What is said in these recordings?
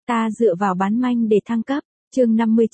Ta dựa vào bán manh để thăng cấp. Chương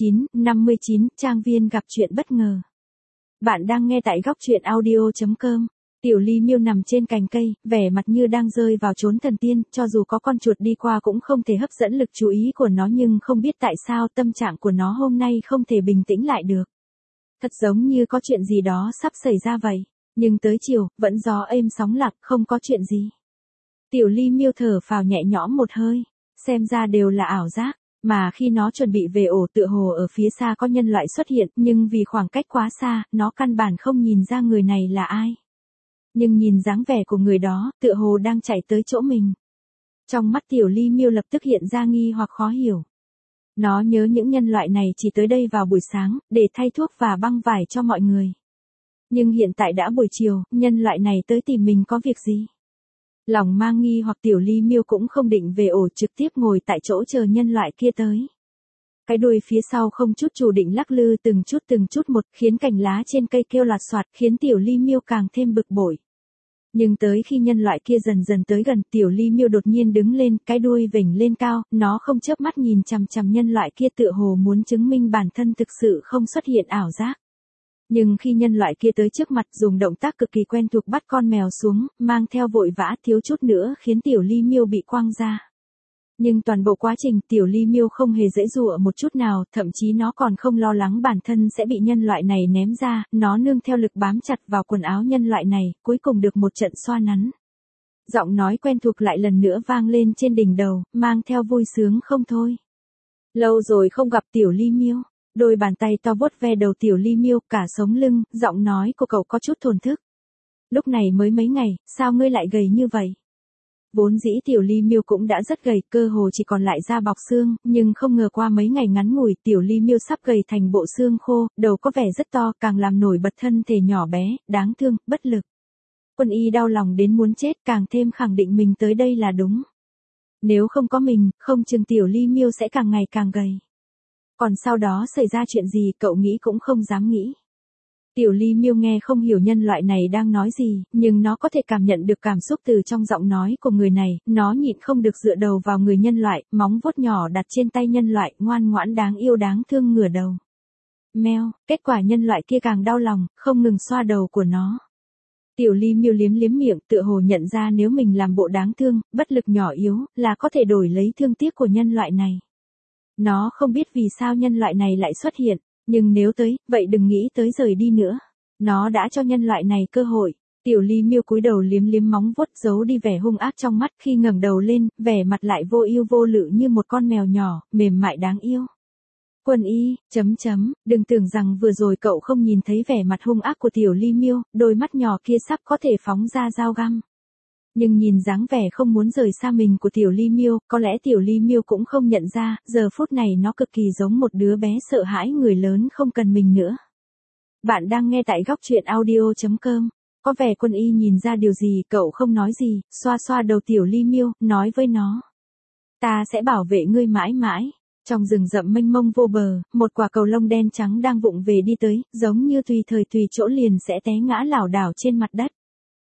59, trang viên gặp chuyện bất ngờ. Bạn đang nghe tại góc truyện audio.com. Tiểu Ly Miêu nằm trên cành cây, vẻ mặt như đang rơi vào chốn thần tiên, cho dù có con chuột đi qua cũng không thể hấp dẫn lực chú ý của nó, nhưng không biết tại sao tâm trạng của nó hôm nay không thể bình tĩnh lại được. Thật giống như có chuyện gì đó sắp xảy ra vậy, nhưng tới chiều, vẫn gió êm sóng lặng, không có chuyện gì. Tiểu Ly Miêu thở phào nhẹ nhõm một hơi, xem ra đều là ảo giác. Mà khi nó chuẩn bị về ổ, tựa hồ ở phía xa có nhân loại xuất hiện, nhưng vì khoảng cách quá xa, nó căn bản không nhìn ra người này là ai. Nhưng nhìn dáng vẻ của người đó, tựa hồ đang chạy tới chỗ mình. Trong mắt Tiểu Ly Miêu lập tức hiện ra nghi hoặc khó hiểu. Nó nhớ những nhân loại này chỉ tới đây vào buổi sáng, để thay thuốc và băng vải cho mọi người. Nhưng hiện tại đã buổi chiều, nhân loại này tới tìm mình có việc gì? Lòng mang nghi hoặc Tiểu Ly Miêu cũng không định về ổ, trực tiếp ngồi tại chỗ chờ nhân loại kia tới. Cái đuôi phía sau không chút chủ định lắc lư từng chút một, khiến cành lá trên cây kêu loạt soạt, khiến Tiểu Ly Miêu càng thêm bực bội. Nhưng tới khi nhân loại kia dần dần tới gần, Tiểu Ly Miêu đột nhiên đứng lên, cái đuôi vểnh lên cao, nó không chớp mắt nhìn chằm chằm nhân loại kia, tựa hồ muốn chứng minh bản thân thực sự không xuất hiện ảo giác. Nhưng khi nhân loại kia tới trước mặt, dùng động tác cực kỳ quen thuộc bắt con mèo xuống, mang theo vội vã, thiếu chút nữa khiến Tiểu Ly Miêu bị quăng ra. Nhưng toàn bộ quá trình, Tiểu Ly Miêu không hề dễ dụa một chút nào, thậm chí nó còn không lo lắng bản thân sẽ bị nhân loại này ném ra, nó nương theo lực bám chặt vào quần áo nhân loại này, cuối cùng được một trận xoa nắn. Giọng nói quen thuộc lại lần nữa vang lên trên đỉnh đầu, mang theo vui sướng không thôi. Lâu rồi không gặp Tiểu Ly Miêu. Đôi bàn tay to vuốt ve đầu Tiểu Ly Miêu, cả sống lưng, giọng nói của cậu có chút thổn thức. Lúc này mới mấy ngày, sao ngươi lại gầy như vậy? Vốn dĩ Tiểu Ly Miêu cũng đã rất gầy, cơ hồ chỉ còn lại da bọc xương, nhưng không ngờ qua mấy ngày ngắn ngủi, Tiểu Ly Miêu sắp gầy thành bộ xương khô, đầu có vẻ rất to, càng làm nổi bật thân thể nhỏ bé, đáng thương, bất lực. Quân y đau lòng đến muốn chết, càng thêm khẳng định mình tới đây là đúng. Nếu không có mình, không chừng Tiểu Ly Miêu sẽ càng ngày càng gầy. Còn sau đó xảy ra chuyện gì, cậu nghĩ cũng không dám nghĩ. Tiểu Ly Miêu nghe không hiểu nhân loại này đang nói gì, nhưng nó có thể cảm nhận được cảm xúc từ trong giọng nói của người này, nó nhịn không được dựa đầu vào người nhân loại, móng vuốt nhỏ đặt trên tay nhân loại, ngoan ngoãn đáng yêu đáng thương ngửa đầu. Meo, kết quả nhân loại kia càng đau lòng, không ngừng xoa đầu của nó. Tiểu Ly Miêu liếm miệng, tựa hồ nhận ra nếu mình làm bộ đáng thương, bất lực nhỏ yếu, là có thể đổi lấy thương tiếc của nhân loại này. Nó không biết vì sao nhân loại này lại xuất hiện, nhưng nếu tới, vậy đừng nghĩ tới rời đi nữa. Nó đã cho nhân loại này cơ hội. Tiểu Ly Miêu cúi đầu liếm móng vuốt, giấu đi vẻ hung ác trong mắt, khi ngẩng đầu lên, vẻ mặt lại vô ưu vô lự như một con mèo nhỏ, mềm mại đáng yêu. Quân y, đừng tưởng rằng vừa rồi cậu không nhìn thấy vẻ mặt hung ác của Tiểu Ly Miêu, đôi mắt nhỏ kia sắp có thể phóng ra dao găm. Nhưng nhìn dáng vẻ không muốn rời xa mình của Tiểu Ly Miêu, có lẽ Tiểu Ly Miêu cũng không nhận ra, giờ phút này nó cực kỳ giống một đứa bé sợ hãi người lớn không cần mình nữa. Bạn đang nghe tại góc truyện audio.com. Có vẻ Quân y nhìn ra điều gì, cậu không nói gì, xoa xoa đầu Tiểu Ly Miêu, nói với nó. Ta sẽ bảo vệ ngươi mãi mãi. Trong rừng rậm mênh mông vô bờ, một quả cầu lông đen trắng đang vụng về đi tới, giống như tùy thời tùy chỗ liền sẽ té ngã lảo đảo trên mặt đất.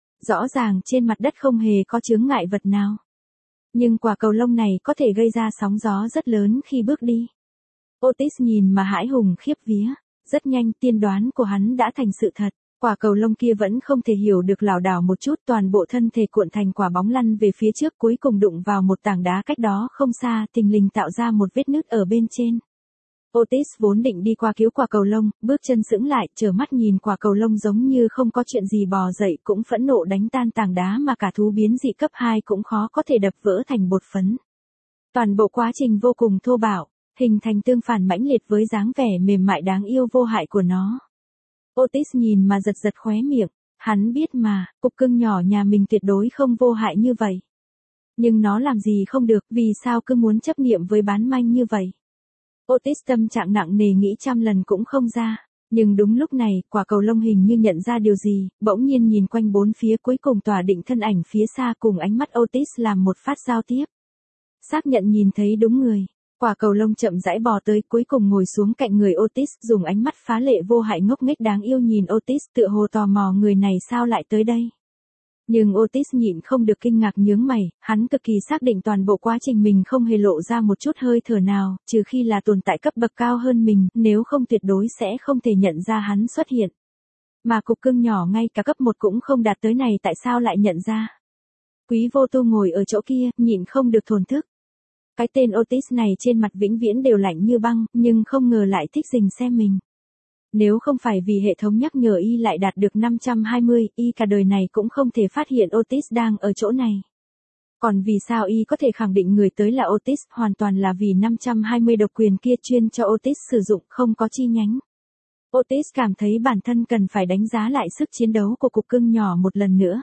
Rõ ràng trên mặt đất không hề có chướng ngại vật nào. Nhưng quả cầu lông này có thể gây ra sóng gió rất lớn khi bước đi. Otis nhìn mà hãi hùng khiếp vía. Rất nhanh tiên đoán của hắn đã thành sự thật. Quả cầu lông kia vẫn không thể hiểu được lảo đảo một chút, toàn bộ thân thể cuộn thành quả bóng lăn về phía trước, cuối cùng đụng vào một tảng đá cách đó không xa, thình lình tạo ra một vết nứt ở bên trên. Otis vốn định đi qua cứu quả cầu lông, bước chân sững lại, trợn mắt nhìn quả cầu lông giống như không có chuyện gì bò dậy, cũng phẫn nộ đánh tan tảng đá mà cả thú biến dị cấp 2 cũng khó có thể đập vỡ thành bột phấn. Toàn bộ quá trình vô cùng thô bạo, hình thành tương phản mãnh liệt với dáng vẻ mềm mại đáng yêu vô hại của nó. Otis nhìn mà giật khóe miệng, hắn biết mà, cục cưng nhỏ nhà mình tuyệt đối không vô hại như vậy. Nhưng nó làm gì không được, vì sao cứ muốn chấp niệm với bán manh như vậy? Otis tâm trạng nặng nề nghĩ trăm lần cũng không ra. Nhưng đúng lúc này, quả cầu lông hình như nhận ra điều gì, bỗng nhiên nhìn quanh bốn phía, cuối cùng tỏa định thân ảnh phía xa cùng ánh mắt Otis làm một phát giao tiếp. Xác nhận nhìn thấy đúng người. Quả cầu lông chậm rãi bò tới, cuối cùng ngồi xuống cạnh người Otis, dùng ánh mắt phá lệ vô hại ngốc nghếch đáng yêu nhìn Otis, tựa hồ tò mò người này sao lại tới đây. Nhưng Otis nhịn không được kinh ngạc nhướng mày, hắn cực kỳ xác định toàn bộ quá trình mình không hề lộ ra một chút hơi thở nào, trừ khi là tồn tại cấp bậc cao hơn mình, nếu không tuyệt đối sẽ không thể nhận ra hắn xuất hiện. Mà cục cưng nhỏ ngay cả cấp 1 cũng không đạt tới này tại sao lại nhận ra. Quý Vô Tu ngồi ở chỗ kia, nhịn không được thổn thức. Cái tên Otis này trên mặt vĩnh viễn đều lạnh như băng, nhưng không ngờ lại thích rình xem mình. Nếu không phải vì hệ thống nhắc nhở y lại đạt được 520, y cả đời này cũng không thể phát hiện Otis đang ở chỗ này. Còn vì sao y có thể khẳng định người tới là Otis, hoàn toàn là vì 520 độc quyền kia chuyên cho Otis sử dụng, không có chi nhánh. Otis cảm thấy bản thân cần phải đánh giá lại sức chiến đấu của cục cưng nhỏ một lần nữa.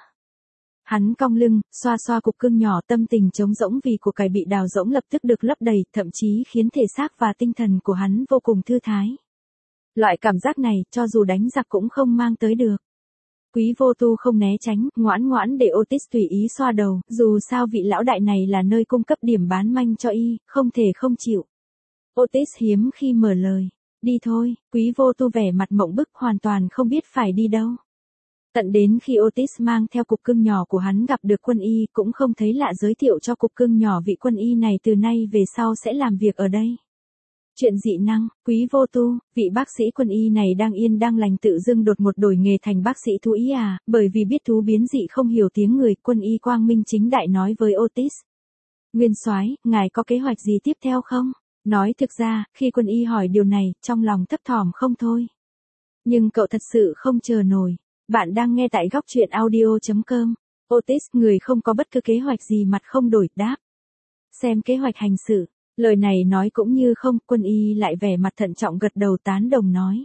Hắn cong lưng, xoa xoa cục cưng nhỏ, tâm tình trống rỗng vì của cải bị đào rỗng lập tức được lấp đầy, thậm chí khiến thể xác và tinh thần của hắn vô cùng thư thái. Loại cảm giác này, cho dù đánh giặc cũng không mang tới được. Quý Vô Tu không né tránh, ngoãn ngoãn để Otis tùy ý xoa đầu, dù sao vị lão đại này là nơi cung cấp điểm bán manh cho y, không thể không chịu. Otis hiếm khi mở lời. Đi thôi, Quý Vô Tu vẻ mặt mộng bức hoàn toàn không biết phải đi đâu. Tận đến khi Otis mang theo cục cưng nhỏ của hắn gặp được quân y cũng không thấy lạ giới thiệu cho cục cưng nhỏ vị quân y này từ nay về sau sẽ làm việc ở đây. Chuyện dị năng, Quý Vô Tu, vị bác sĩ quân y này đang yên đang lành tự dưng đột ngột đổi nghề thành bác sĩ thú y à, bởi vì biết thú biến dị không hiểu tiếng người, quân y quang minh chính đại nói với Otis. Nguyên soái, ngài có kế hoạch gì tiếp theo không? Nói thực ra, khi quân y hỏi điều này, trong lòng thấp thỏm không thôi. Nhưng cậu thật sự không chờ nổi. Bạn đang nghe tại góc truyện audio.com. Otis, người không có bất cứ kế hoạch gì mặt không đổi, đáp. Xem kế hoạch hành sự. Lời này nói cũng như không, quân y lại vẻ mặt thận trọng gật đầu tán đồng nói.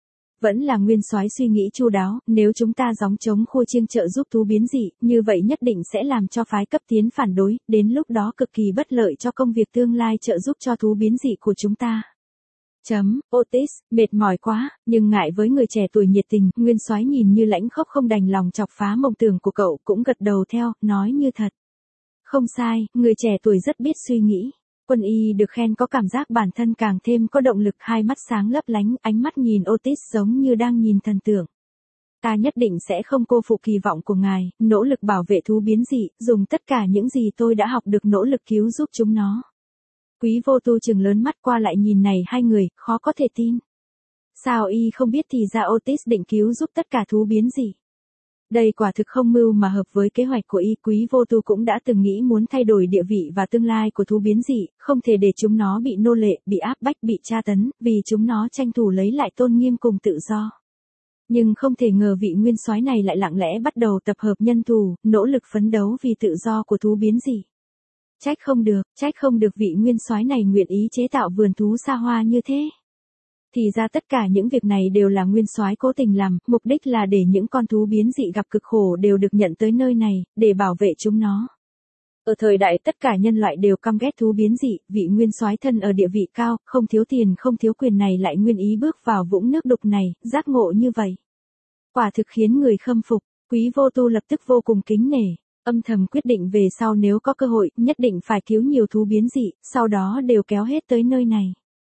Vẫn là nguyên soái suy nghĩ chu đáo, nếu chúng ta gióng trống khua chiêng trợ giúp thú biến dị, như vậy nhất định sẽ làm cho phái cấp tiến phản đối, đến lúc đó cực kỳ bất lợi cho công việc tương lai trợ giúp cho thú biến dị của chúng ta. Otis, mệt mỏi quá, nhưng ngại với người trẻ tuổi nhiệt tình, nguyên soái nhìn như lãnh khốc không đành lòng chọc phá mộng tưởng của cậu cũng gật đầu theo, nói như thật. Không sai, người trẻ tuổi rất biết suy nghĩ. Quân y được khen có cảm giác bản thân càng thêm có động lực, hai mắt sáng lấp lánh, ánh mắt nhìn Otis giống như đang nhìn thần tượng. Ta nhất định sẽ không cô phụ kỳ vọng của ngài, nỗ lực bảo vệ thú biến dị, dùng tất cả những gì tôi đã học được nỗ lực cứu giúp chúng nó. Quý Vô Tu trừng lớn mắt qua lại nhìn này hai người, khó có thể tin. Sao y không biết thì ra Otis định cứu giúp tất cả thú biến dị. Đây quả thực không mưu mà hợp với kế hoạch của y. Quý Vô Tu cũng đã từng nghĩ muốn thay đổi địa vị và tương lai của thú biến dị, không thể để chúng nó bị nô lệ, bị áp bách, bị tra tấn, vì chúng nó tranh thủ lấy lại tôn nghiêm cùng tự do. Nhưng không thể ngờ vị nguyên soái này lại lặng lẽ bắt đầu tập hợp nhân thủ, nỗ lực phấn đấu vì tự do của thú biến dị. Trách không được vị nguyên soái này nguyện ý chế tạo vườn thú xa hoa như thế. Thì ra tất cả những việc này đều là nguyên soái cố tình làm, mục đích là để những con thú biến dị gặp cực khổ đều được nhận tới nơi này, để bảo vệ chúng nó. Ở thời đại tất cả nhân loại đều căm ghét thú biến dị, vị nguyên soái thân ở địa vị cao, không thiếu tiền không thiếu quyền này lại nguyên ý bước vào vũng nước đục này, giác ngộ như vậy. Quả thực khiến người khâm phục, Quý Vô Tu lập tức vô cùng kính nể. Âm thầm quyết định về sau nếu có cơ hội, nhất định phải cứu nhiều thú biến dị, sau đó đều kéo hết tới nơi này.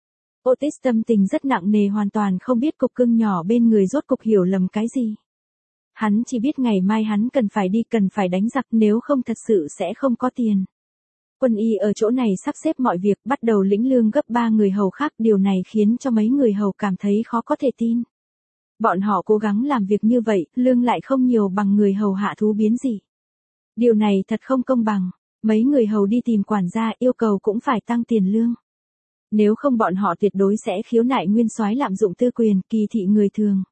Otis tâm tình rất nặng nề, hoàn toàn không biết cục cưng nhỏ bên người rốt cục hiểu lầm cái gì. Hắn chỉ biết ngày mai hắn cần phải đi, cần phải đánh giặc, nếu không thật sự sẽ không có tiền. Quân y ở chỗ này sắp xếp mọi việc, bắt đầu lĩnh lương gấp 3 người hầu khác, điều này khiến cho mấy người hầu cảm thấy khó có thể tin. Bọn họ cố gắng làm việc như vậy, lương lại không nhiều bằng người hầu hạ thú biến dị. Điều này thật không công bằng, mấy người hầu đi tìm quản gia yêu cầu cũng phải tăng tiền lương. Nếu không bọn họ tuyệt đối sẽ khiếu nại nguyên soái lạm dụng tư quyền, kỳ thị người thường.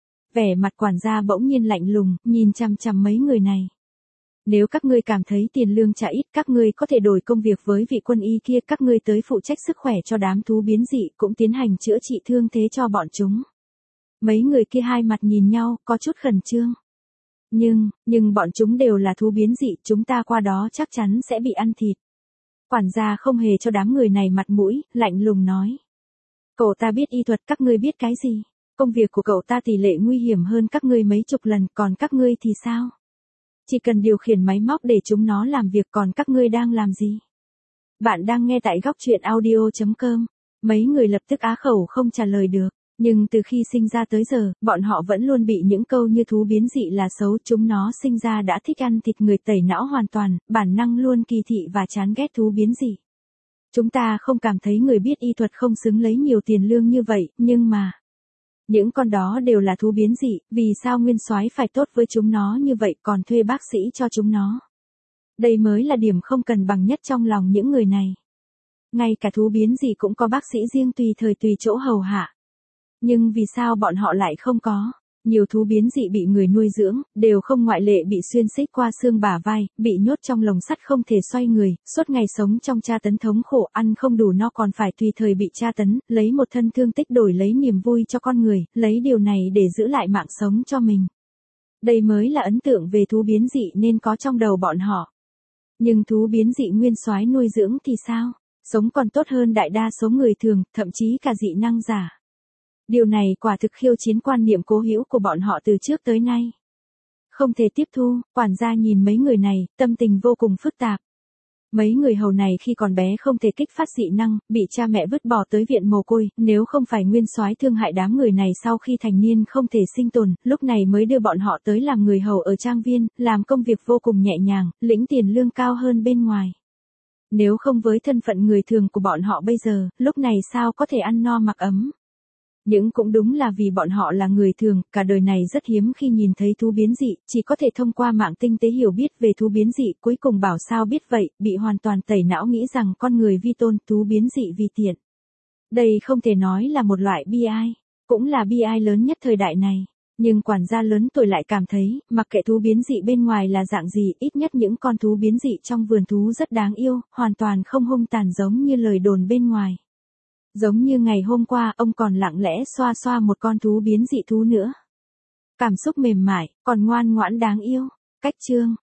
Vẻ mặt quản gia bỗng nhiên lạnh lùng, nhìn chằm chằm mấy người này. Nếu các ngươi cảm thấy tiền lương trả ít, các ngươi có thể đổi công việc với vị quân y kia, các ngươi tới phụ trách sức khỏe cho đám thú biến dị, cũng tiến hành chữa trị thương thế cho bọn chúng. Mấy người kia hai mặt nhìn nhau, có chút khẩn trương. Nhưng bọn chúng đều là thú biến dị, chúng ta qua đó chắc chắn sẽ bị ăn thịt. Quản gia không hề cho đám người này mặt mũi, lạnh lùng nói. Cậu ta biết y thuật, các ngươi biết cái gì? Công việc của cậu ta tỷ lệ nguy hiểm hơn các ngươi mấy chục lần, còn các ngươi thì sao? Chỉ cần điều khiển máy móc để chúng nó làm việc, còn các ngươi đang làm gì? Bạn đang nghe tại góc truyện audio.com. Mấy người lập tức á khẩu không trả lời được. Nhưng từ khi sinh ra tới giờ, bọn họ vẫn luôn bị những câu như thú biến dị là xấu, chúng nó sinh ra đã thích ăn thịt người, tẩy não hoàn toàn, bản năng luôn kỳ thị và chán ghét thú biến dị. Chúng ta không cảm thấy người biết y thuật không xứng lấy nhiều tiền lương như vậy, nhưng mà những con đó đều là thú biến dị, vì sao Nguyên Soái phải tốt với chúng nó như vậy còn thuê bác sĩ cho chúng nó? Đây mới là điểm không cần bằng nhất trong lòng những người này. Ngay cả thú biến dị cũng có bác sĩ riêng tùy thời tùy chỗ hầu hạ. Nhưng vì sao bọn họ lại không có? Nhiều thú biến dị bị người nuôi dưỡng, đều không ngoại lệ bị xuyên xích qua xương bả vai, bị nhốt trong lồng sắt không thể xoay người, suốt ngày sống trong tra tấn thống khổ, ăn không đủ no còn phải tùy thời bị tra tấn, lấy một thân thương tích đổi lấy niềm vui cho con người, lấy điều này để giữ lại mạng sống cho mình. Đây mới là ấn tượng về thú biến dị nên có trong đầu bọn họ. Nhưng thú biến dị Nguyên Soái nuôi dưỡng thì sao? Sống còn tốt hơn đại đa số người thường, thậm chí cả dị năng giả. Điều này quả thực khiêu chiến quan niệm cố hữu của bọn họ từ trước tới nay. Không thể tiếp thu, quản gia nhìn mấy người này, tâm tình vô cùng phức tạp. Mấy người hầu này khi còn bé không thể kích phát dị năng, bị cha mẹ vứt bỏ tới viện mồ côi, nếu không phải Nguyên Soái thương hại đám người này sau khi thành niên không thể sinh tồn, lúc này mới đưa bọn họ tới làm người hầu ở trang viên, làm công việc vô cùng nhẹ nhàng, lĩnh tiền lương cao hơn bên ngoài. Nếu không với thân phận người thường của bọn họ bây giờ, lúc này sao có thể ăn no mặc ấm? Nhưng cũng đúng là vì bọn họ là người thường, cả đời này rất hiếm khi nhìn thấy thú biến dị, chỉ có thể thông qua mạng tinh tế hiểu biết về thú biến dị, cuối cùng bảo sao biết vậy, bị hoàn toàn tẩy não nghĩ rằng con người vi tôn, thú biến dị vì tiện. Đây không thể nói là một loại bi ai, cũng là bi ai lớn nhất thời đại này. Nhưng quản gia lớn tuổi lại cảm thấy, mặc kệ thú biến dị bên ngoài là dạng gì, ít nhất những con thú biến dị trong vườn thú rất đáng yêu, hoàn toàn không hung tàn giống như lời đồn bên ngoài. Giống như ngày hôm qua, ông còn lặng lẽ xoa xoa một con thú biến dị thú nữa. Cảm xúc mềm mại, còn ngoan ngoãn đáng yêu. Cách chương